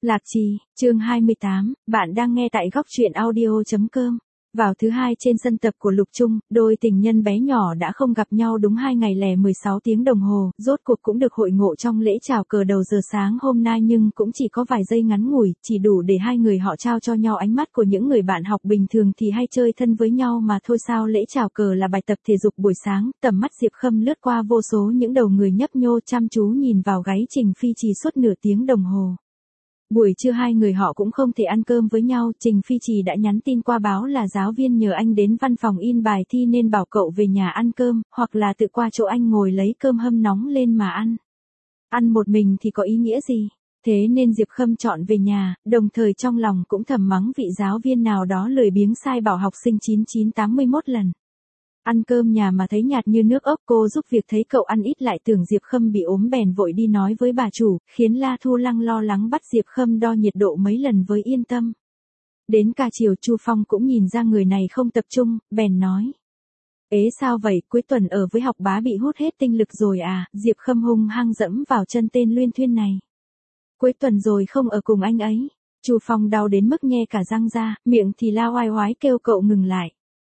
Lạc Trì, chương 28, bạn đang nghe tại góc truyện audio.com. Vào thứ hai trên sân tập của Lục Trung, đôi tình nhân bé nhỏ đã không gặp nhau đúng 2 ngày lẻ 16 tiếng đồng hồ, rốt cuộc cũng được hội ngộ trong lễ chào cờ đầu giờ sáng hôm nay, nhưng cũng chỉ có vài giây ngắn ngủi, chỉ đủ để hai người họ trao cho nhau ánh mắt của những người bạn học bình thường thì hay chơi thân với nhau mà thôi. Sao lễ chào cờ là bài tập thể dục buổi sáng, tầm mắt Diệp Khâm lướt qua vô số những đầu người nhấp nhô chăm chú nhìn vào gáy Trình Phi Trì suốt nửa tiếng đồng hồ. Buổi trưa hai người họ cũng không thể ăn cơm với nhau, Trình Phi Trì đã nhắn tin qua báo là giáo viên nhờ anh đến văn phòng in bài thi nên bảo cậu về nhà ăn cơm, hoặc là tự qua chỗ anh ngồi lấy cơm hâm nóng lên mà ăn. Ăn một mình thì có ý nghĩa gì? Thế nên Diệp Khâm chọn về nhà, đồng thời trong lòng cũng thầm mắng vị giáo viên nào đó lười biếng sai bảo học sinh 9981 lần. Ăn cơm nhà mà thấy nhạt như nước ốc, cô giúp việc thấy cậu ăn ít lại tưởng Diệp Khâm bị ốm bèn vội đi nói với bà chủ, khiến La Thu Lăng lo lắng bắt Diệp Khâm đo nhiệt độ mấy lần với yên tâm. Đến cả chiều Chu Phong cũng nhìn ra người này không tập trung, bèn nói. Ế sao vậy, cuối tuần ở với học bá bị hút hết tinh lực rồi à? Diệp Khâm hung hăng dẫm vào chân tên luyên thuyên này. Cuối tuần rồi không ở cùng anh ấy. Chu Phong đau đến mức nhe cả răng ra, miệng thì la oai oái kêu cậu ngừng lại.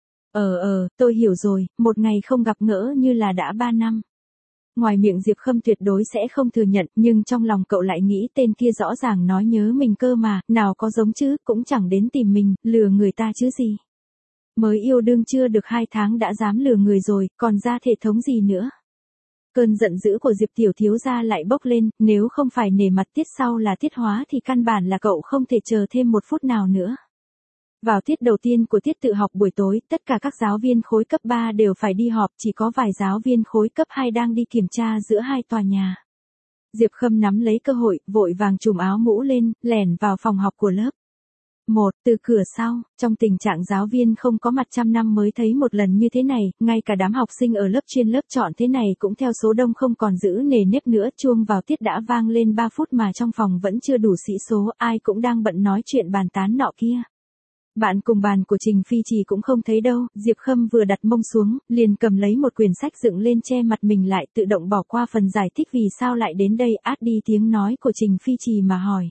Tôi hiểu rồi, một ngày không gặp gỡ như là đã 3 năm. Ngoài miệng Diệp Khâm tuyệt đối sẽ không thừa nhận, nhưng trong lòng cậu lại nghĩ tên kia rõ ràng nói nhớ mình cơ mà, nào có giống chứ, cũng chẳng đến tìm mình, lừa người ta chứ gì. Mới yêu đương chưa được 2 tháng đã dám lừa người rồi, còn ra thể thống gì nữa. Cơn giận dữ của Diệp tiểu thiếu gia lại bốc lên, nếu không phải nể mặt tiết sau là tiết hóa thì căn bản là cậu không thể chờ thêm 1 phút nào nữa. Vào tiết đầu tiên của tiết tự học buổi tối, tất cả các giáo viên khối cấp 3 đều phải đi họp, chỉ có vài giáo viên khối cấp 2 đang đi kiểm tra giữa hai tòa nhà. Diệp Khâm nắm lấy cơ hội, vội vàng trùm áo mũ lên, lẻn vào phòng học của lớp. Từ cửa sau, trong tình trạng giáo viên không có mặt trăm năm mới thấy một lần như thế này, ngay cả đám học sinh ở lớp chuyên lớp chọn thế này cũng theo số đông không còn giữ nề nếp nữa. Chuông vào tiết đã vang lên 3 phút mà trong phòng vẫn chưa đủ sĩ số, ai cũng đang bận nói chuyện bàn tán nọ kia. Bạn cùng bàn của Trình Phi Trì cũng không thấy đâu, Diệp Khâm vừa đặt mông xuống, liền cầm lấy một quyển sách dựng lên che mặt mình lại, tự động bỏ qua phần giải thích vì sao lại đến đây, át đi tiếng nói của Trình Phi Trì mà hỏi.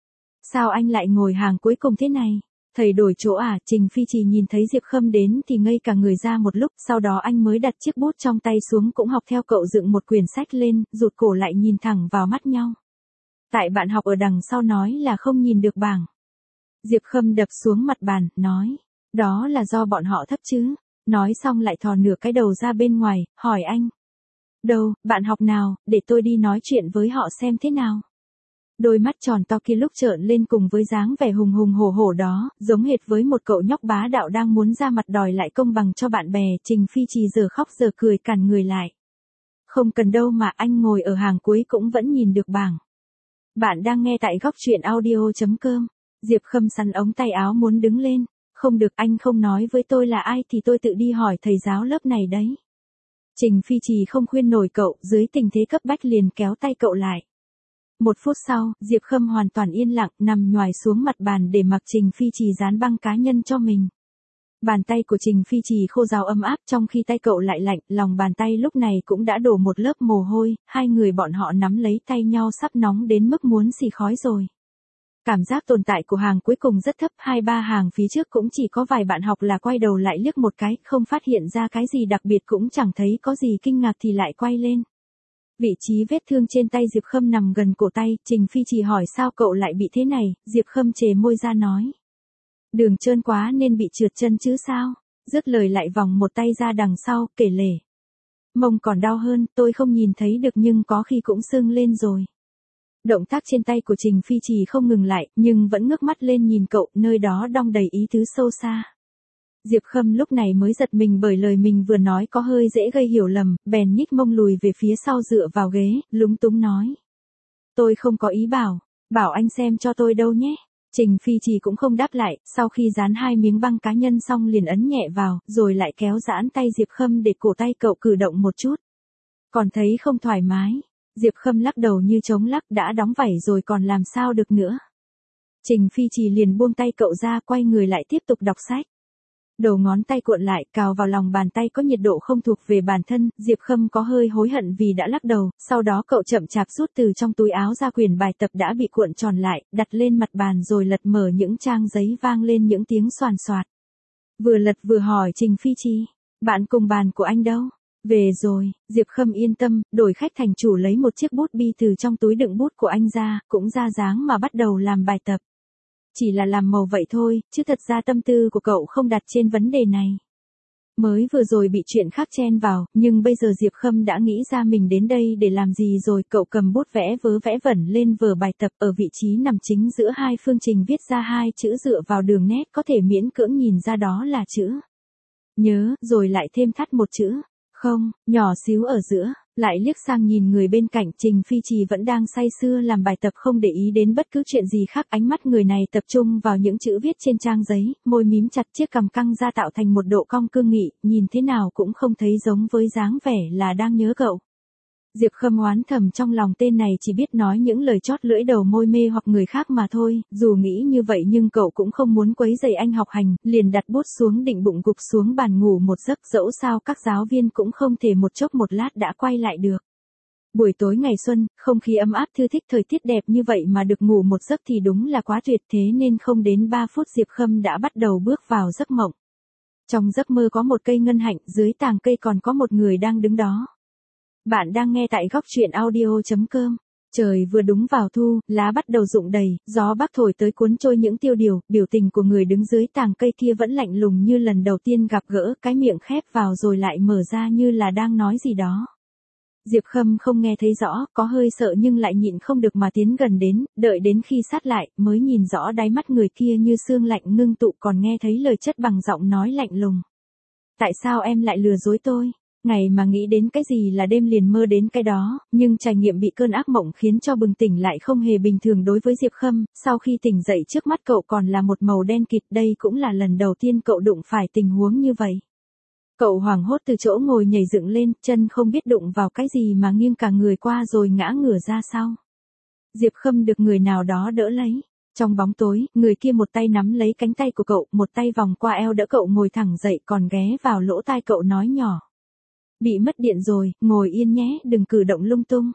Sao anh lại ngồi hàng cuối cùng thế này? Thầy đổi chỗ à? Trình Phi Trì nhìn thấy Diệp Khâm đến thì ngây cả người ra một lúc, sau đó anh mới đặt chiếc bút trong tay xuống cũng học theo cậu dựng một quyển sách lên, rụt cổ lại nhìn thẳng vào mắt nhau. Tại bạn học ở đằng sau nói là không nhìn được bảng. Diệp Khâm đập xuống mặt bàn, nói, đó là do bọn họ thấp chứ. Nói xong lại thò nửa cái đầu ra bên ngoài, hỏi anh. Đâu, bạn học nào, để tôi đi nói chuyện với họ xem thế nào. Đôi mắt tròn to kia lúc trợn lên cùng với dáng vẻ hùng hùng hổ hổ đó, giống hệt với một cậu nhóc bá đạo đang muốn ra mặt đòi lại công bằng cho bạn bè. Trình Phi Trì giờ khóc giờ cười cản người lại. Không cần đâu mà, anh ngồi ở hàng cuối cũng vẫn nhìn được bảng. Bạn đang nghe tại góc truyện audio.com. Diệp Khâm sắn ống tay áo muốn đứng lên. Không được, anh không nói với tôi là ai thì tôi tự đi hỏi thầy giáo lớp này đấy. Trình Phi Trì không khuyên nổi cậu, dưới tình thế cấp bách liền kéo tay cậu lại. 1 phút sau, Diệp Khâm hoàn toàn yên lặng, nằm nhoài xuống mặt bàn để mặc Trình Phi Trì dán băng cá nhân cho mình. Bàn tay của Trình Phi Trì khô ráo ấm áp trong khi tay cậu lại lạnh, lòng bàn tay lúc này cũng đã đổ một lớp mồ hôi, hai người bọn họ nắm lấy tay nhau sắp nóng đến mức muốn xì khói rồi. Cảm giác tồn tại của hàng cuối cùng rất thấp, 2-3 hàng phía trước cũng chỉ có vài bạn học là quay đầu lại liếc một cái, không phát hiện ra cái gì đặc biệt cũng chẳng thấy có gì kinh ngạc thì lại quay lên. Vị trí vết thương trên tay Diệp Khâm nằm gần cổ tay, Trình Phi Trì hỏi sao cậu lại bị thế này, Diệp Khâm chề môi ra nói. Đường trơn quá nên bị trượt chân chứ sao, dứt lời lại vòng một tay ra đằng sau, kể lể. Mông còn đau hơn, tôi không nhìn thấy được nhưng có khi cũng sưng lên rồi. Động tác trên tay của Trình Phi Trì không ngừng lại, nhưng vẫn ngước mắt lên nhìn cậu, nơi đó đong đầy ý tứ sâu xa. Diệp Khâm lúc này mới giật mình bởi lời mình vừa nói có hơi dễ gây hiểu lầm, bèn nhích mông lùi về phía sau dựa vào ghế, lúng túng nói. Tôi không có ý bảo anh xem cho tôi đâu nhé. Trình Phi Trì cũng không đáp lại, sau khi dán 2 miếng băng cá nhân xong liền ấn nhẹ vào, rồi lại kéo giãn tay Diệp Khâm để cổ tay cậu cử động một chút. Còn thấy không thoải mái. Diệp Khâm lắc đầu như trống lắc, đã đóng vảy rồi còn làm sao được nữa. Trình Phi Trì liền buông tay cậu ra, quay người lại tiếp tục đọc sách. Đầu ngón tay cuộn lại, cào vào lòng bàn tay có nhiệt độ không thuộc về bản thân, Diệp Khâm có hơi hối hận vì đã lắc đầu, sau đó cậu chậm chạp rút từ trong túi áo ra quyển bài tập đã bị cuộn tròn lại, đặt lên mặt bàn rồi lật mở những trang giấy vang lên những tiếng xoàn xoạt. Vừa lật vừa hỏi Trình Phi Trì, bạn cùng bàn của anh đâu? Về rồi, Diệp Khâm yên tâm, đổi khách thành chủ lấy một chiếc bút bi từ trong túi đựng bút của anh ra, cũng ra dáng mà bắt đầu làm bài tập. Chỉ là làm màu vậy thôi, chứ thật ra tâm tư của cậu không đặt trên vấn đề này. Mới vừa rồi bị chuyện khác chen vào, nhưng bây giờ Diệp Khâm đã nghĩ ra mình đến đây để làm gì rồi, cậu cầm bút vẽ vớ vẽ vẩn lên vở bài tập ở vị trí nằm chính giữa hai phương trình viết ra hai chữ dựa vào đường nét có thể miễn cưỡng nhìn ra đó là chữ nhớ, rồi lại thêm thắt một chữ không, nhỏ xíu ở giữa, lại liếc sang nhìn người bên cạnh Trình Phi Trì vẫn đang say sưa làm bài tập không để ý đến bất cứ chuyện gì khác ánh mắt người này tập trung vào những chữ viết trên trang giấy, môi mím chặt chiếc cằm căng ra tạo thành một độ cong cương nghị, nhìn thế nào cũng không thấy giống với dáng vẻ là đang nhớ cậu. Diệp Khâm oán thầm trong lòng tên này chỉ biết nói những lời chót lưỡi đầu môi mê hoặc người khác mà thôi, dù nghĩ như vậy nhưng cậu cũng không muốn quấy rầy anh học hành, liền đặt bút xuống định bụng gục xuống bàn ngủ một giấc dẫu sao các giáo viên cũng không thể một chốc một lát đã quay lại được. Buổi tối ngày xuân, không khí ấm áp thư thích thời tiết đẹp như vậy mà được ngủ một giấc thì đúng là quá tuyệt thế nên không đến 3 phút Diệp Khâm đã bắt đầu bước vào giấc mộng. Trong giấc mơ có một cây ngân hạnh, dưới tàng cây còn có một người đang đứng đó. Bạn đang nghe tại góc truyện audio.com. Trời vừa đúng vào thu, lá bắt đầu rụng đầy, gió bắc thổi tới cuốn trôi những tiêu điều, biểu tình của người đứng dưới tàng cây kia vẫn lạnh lùng như lần đầu tiên gặp gỡ, cái miệng khép vào rồi lại mở ra như là đang nói gì đó. Diệp Khâm không nghe thấy rõ, có hơi sợ nhưng lại nhịn không được mà tiến gần đến, đợi đến khi sát lại, mới nhìn rõ đáy mắt người kia như xương lạnh ngưng tụ còn nghe thấy lời chất bằng giọng nói lạnh lùng. Tại sao em lại lừa dối tôi? Ngày mà nghĩ đến cái gì là đêm liền mơ đến cái đó, nhưng trải nghiệm bị cơn ác mộng khiến cho bừng tỉnh lại không hề bình thường đối với Diệp Khâm, sau khi tỉnh dậy trước mắt cậu còn là một màu đen kịt, đây cũng là lần đầu tiên cậu đụng phải tình huống như vậy. Cậu hoảng hốt từ chỗ ngồi nhảy dựng lên, chân không biết đụng vào cái gì mà nghiêng cả người qua rồi ngã ngửa ra sau. Diệp Khâm được người nào đó đỡ lấy. Trong bóng tối, người kia một tay nắm lấy cánh tay của cậu, một tay vòng qua eo đỡ cậu ngồi thẳng dậy còn ghé vào lỗ tai cậu nói nhỏ. Bị mất điện rồi, ngồi yên nhé, đừng cử động lung tung.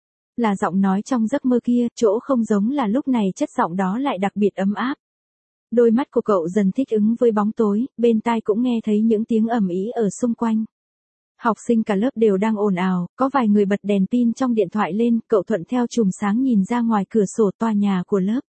Là giọng nói trong giấc mơ kia, chỗ không giống là lúc này chất giọng đó lại đặc biệt ấm áp. Đôi mắt của cậu dần thích ứng với bóng tối, bên tai cũng nghe thấy những tiếng ầm ĩ ở xung quanh. Học sinh cả lớp đều đang ồn ào, có vài người bật đèn pin trong điện thoại lên, cậu thuận theo chùm sáng nhìn ra ngoài cửa sổ tòa nhà của lớp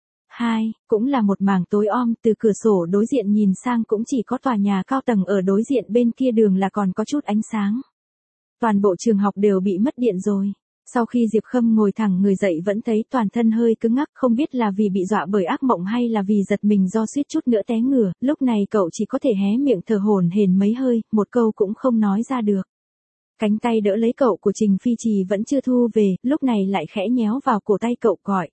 2, cũng là một mảng tối om, từ cửa sổ đối diện nhìn sang cũng chỉ có tòa nhà cao tầng ở đối diện bên kia đường là còn có chút ánh sáng. Toàn bộ trường học đều bị mất điện rồi. Sau khi Diệp Khâm ngồi thẳng người dậy vẫn thấy toàn thân hơi cứng ngắc, không biết là vì bị dọa bởi ác mộng hay là vì giật mình do suýt chút nữa té ngửa, lúc này cậu chỉ có thể hé miệng thở hổn hển mấy hơi, một câu cũng không nói ra được. Cánh tay đỡ lấy cậu của Trình Phi Trì vẫn chưa thu về, lúc này lại khẽ nhéo vào cổ tay cậu gọi.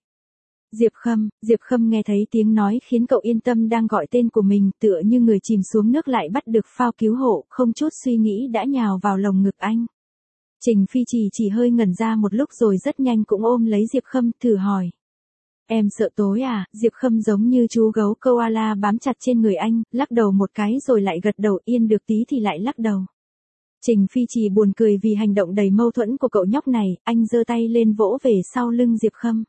Diệp Khâm nghe thấy tiếng nói khiến cậu yên tâm đang gọi tên của mình, tựa như người chìm xuống nước lại bắt được phao cứu hộ, không chút suy nghĩ đã nhào vào lồng ngực anh. Trình Phi Trì chỉ hơi ngẩn ra một lúc rồi rất nhanh cũng ôm lấy Diệp Khâm, thử hỏi. Em sợ tối à? Diệp Khâm giống như chú gấu koala bám chặt trên người anh, lắc đầu một cái rồi lại gật đầu, yên được tí thì lại lắc đầu. Trình Phi Trì buồn cười vì hành động đầy mâu thuẫn của cậu nhóc này, anh giơ tay lên vỗ về sau lưng Diệp Khâm.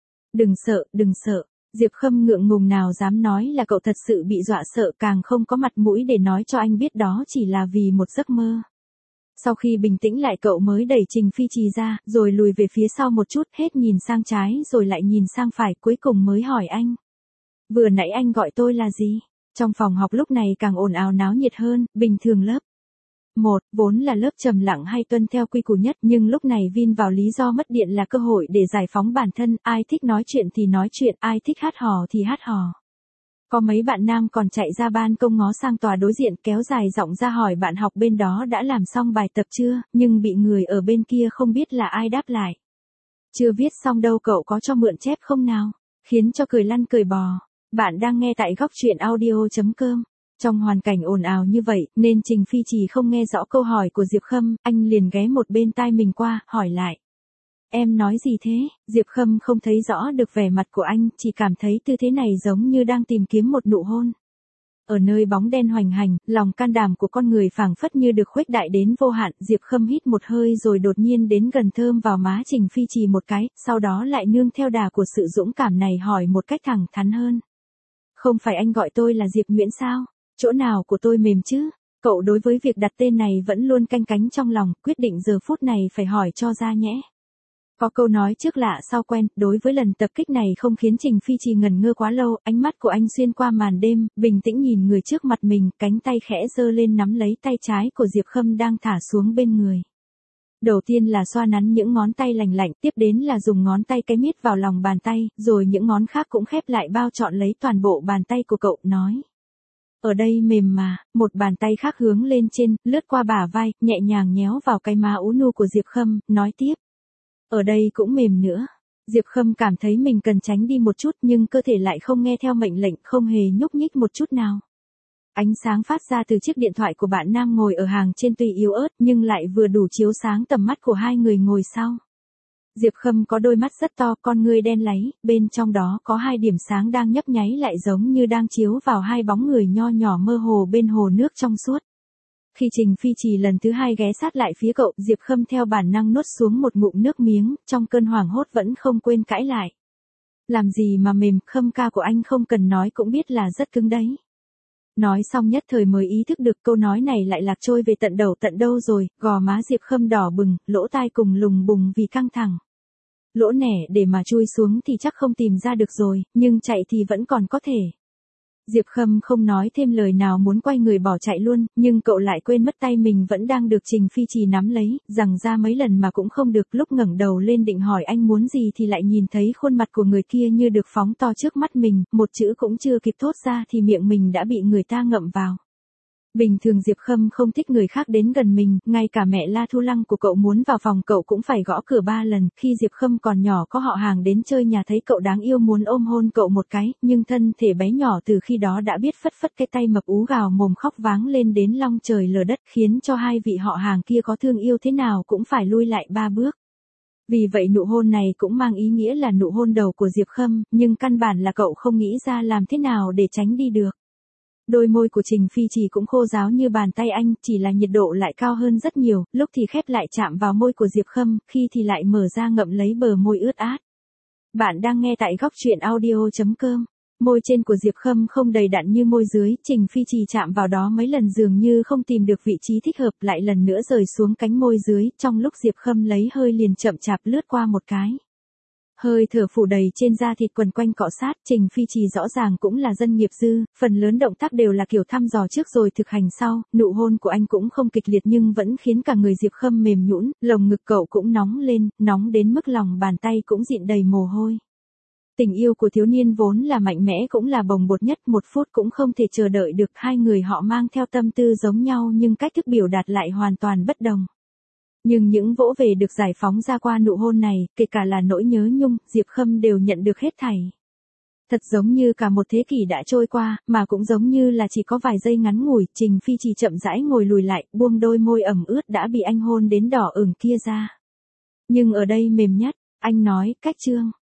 Đừng sợ. Diệp Khâm ngượng ngùng nào dám nói là cậu thật sự bị dọa sợ, càng không có mặt mũi để nói cho anh biết đó chỉ là vì một giấc mơ. Sau khi bình tĩnh lại cậu mới đẩy Trình Phi Trì ra, rồi lùi về phía sau một chút, hết nhìn sang trái rồi lại nhìn sang phải, cuối cùng mới hỏi anh. Vừa nãy anh gọi tôi là gì? Trong phòng học lúc này càng ồn ào náo nhiệt hơn, bình thường lớp 1, vốn là lớp trầm lặng hay tuân theo quy củ nhất, nhưng lúc này vin vào lý do mất điện là cơ hội để giải phóng bản thân, ai thích nói chuyện thì nói chuyện, ai thích hát hò thì hát hò. Có mấy bạn nam còn chạy ra ban công ngó sang tòa đối diện kéo dài giọng ra hỏi bạn học bên đó đã làm xong bài tập chưa, nhưng bị người ở bên kia không biết là ai đáp lại. Chưa viết xong đâu, cậu có cho mượn chép không nào? Khiến cho cười lăn cười bò. Bạn đang nghe tại góc truyện audio.com. Trong hoàn cảnh ồn ào như vậy, nên Trình Phi Trì không nghe rõ câu hỏi của Diệp Khâm, anh liền ghé một bên tai mình qua, hỏi lại. Em nói gì thế? Diệp Khâm không thấy rõ được vẻ mặt của anh, chỉ cảm thấy tư thế này giống như đang tìm kiếm một nụ hôn. Ở nơi bóng đen hoành hành, lòng can đảm của con người phảng phất như được khuếch đại đến vô hạn, Diệp Khâm hít một hơi rồi đột nhiên đến gần thơm vào má Trình Phi Trì một cái, sau đó lại nương theo đà của sự dũng cảm này hỏi một cách thẳng thắn hơn. Không phải anh gọi tôi là Diệp Nguyễn sao? Chỗ nào của tôi mềm chứ? Cậu đối với việc đặt tên này vẫn luôn canh cánh trong lòng, quyết định giờ phút này phải hỏi cho ra nhẽ. Có câu nói trước lạ sau quen, đối với lần tập kích này không khiến Trình Phi Trì ngần ngơ quá lâu, ánh mắt của anh xuyên qua màn đêm, bình tĩnh nhìn người trước mặt mình, cánh tay khẽ giơ lên nắm lấy tay trái của Diệp Khâm đang thả xuống bên người. Đầu tiên là xoa nắn những ngón tay lành lạnh, tiếp đến là dùng ngón tay cái miết vào lòng bàn tay, rồi những ngón khác cũng khép lại bao trọn lấy toàn bộ bàn tay của cậu, nói. Ở đây mềm mà, một bàn tay khác hướng lên trên, lướt qua bả vai, nhẹ nhàng nhéo vào cái má ú nu của Diệp Khâm, nói tiếp. Ở đây cũng mềm nữa. Diệp Khâm cảm thấy mình cần tránh đi một chút nhưng cơ thể lại không nghe theo mệnh lệnh, không hề nhúc nhích một chút nào. Ánh sáng phát ra từ chiếc điện thoại của bạn nam ngồi ở hàng trên tuy yếu ớt nhưng lại vừa đủ chiếu sáng tầm mắt của hai người ngồi sau. Diệp Khâm có đôi mắt rất to, con ngươi đen láy, bên trong đó có hai điểm sáng đang nhấp nháy lại giống như đang chiếu vào hai bóng người nho nhỏ mơ hồ bên hồ nước trong suốt. Khi Trình Phi Trì lần thứ hai ghé sát lại phía cậu, Diệp Khâm theo bản năng nuốt xuống một ngụm nước miếng, trong cơn hoảng hốt vẫn không quên cãi lại. Làm gì mà mềm, Khâm ca của anh không cần nói cũng biết là rất cứng đấy. Nói xong nhất thời mới ý thức được câu nói này lại lạc trôi về tận đầu tận đâu rồi, gò má Diệp Khâm đỏ bừng, lỗ tai cùng lùng bùng vì căng thẳng. Lỗ nẻ để mà chui xuống thì chắc không tìm ra được rồi, nhưng chạy thì vẫn còn có thể. Diệp Khâm không nói thêm lời nào muốn quay người bỏ chạy luôn, nhưng cậu lại quên mất tay mình vẫn đang được Trình Phi Trì nắm lấy, rằng ra mấy lần mà cũng không được, lúc ngẩng đầu lên định hỏi anh muốn gì thì lại nhìn thấy khuôn mặt của người kia như được phóng to trước mắt mình, một chữ cũng chưa kịp thốt ra thì miệng mình đã bị người ta ngậm vào. Bình thường Diệp Khâm không thích người khác đến gần mình, ngay cả mẹ La Thu Lăng của cậu muốn vào phòng cậu cũng phải gõ cửa 3 lần, khi Diệp Khâm còn nhỏ có họ hàng đến chơi nhà thấy cậu đáng yêu muốn ôm hôn cậu một cái, nhưng thân thể bé nhỏ từ khi đó đã biết phất phất cái tay mập ú gào mồm khóc váng lên đến long trời lở đất, khiến cho hai vị họ hàng kia có thương yêu thế nào cũng phải lui lại 3 bước. Vì vậy nụ hôn này cũng mang ý nghĩa là nụ hôn đầu của Diệp Khâm, nhưng căn bản là cậu không nghĩ ra làm thế nào để tránh đi được. Đôi môi của Trình Phi Trì cũng khô ráo như bàn tay anh, chỉ là nhiệt độ lại cao hơn rất nhiều, lúc thì khép lại chạm vào môi của Diệp Khâm, khi thì lại mở ra ngậm lấy bờ môi ướt át. Bạn đang nghe tại góc truyện audio.com. Môi trên của Diệp Khâm không đầy đặn như môi dưới, Trình Phi Trì chạm vào đó mấy lần dường như không tìm được vị trí thích hợp, lại lần nữa rời xuống cánh môi dưới, trong lúc Diệp Khâm lấy hơi liền chậm chạp lướt qua một cái. Hơi thở phủ đầy trên da thịt quần quanh cọ sát, Trình Phi Trì rõ ràng cũng là dân nghiệp dư, phần lớn động tác đều là kiểu thăm dò trước rồi thực hành sau, nụ hôn của anh cũng không kịch liệt nhưng vẫn khiến cả người Diệp Khâm mềm nhũn, lồng ngực cậu cũng nóng lên, nóng đến mức lòng bàn tay cũng dịn đầy mồ hôi. Tình yêu của thiếu niên vốn là mạnh mẽ cũng là bồng bột nhất, 1 phút cũng không thể chờ đợi được, hai người họ mang theo tâm tư giống nhau nhưng cách thức biểu đạt lại hoàn toàn bất đồng. Nhưng những vỗ về được giải phóng ra qua nụ hôn này, kể cả là nỗi nhớ nhung, Diệp Khâm đều nhận được hết thảy. Thật giống như cả một thế kỷ đã trôi qua, mà cũng giống như là chỉ có vài giây ngắn ngủi, Trình Phi Trì chậm rãi ngồi lùi lại, buông đôi môi ẩm ướt đã bị anh hôn đến đỏ ửng kia ra. Nhưng ở đây mềm nhất, anh nói, cách chương.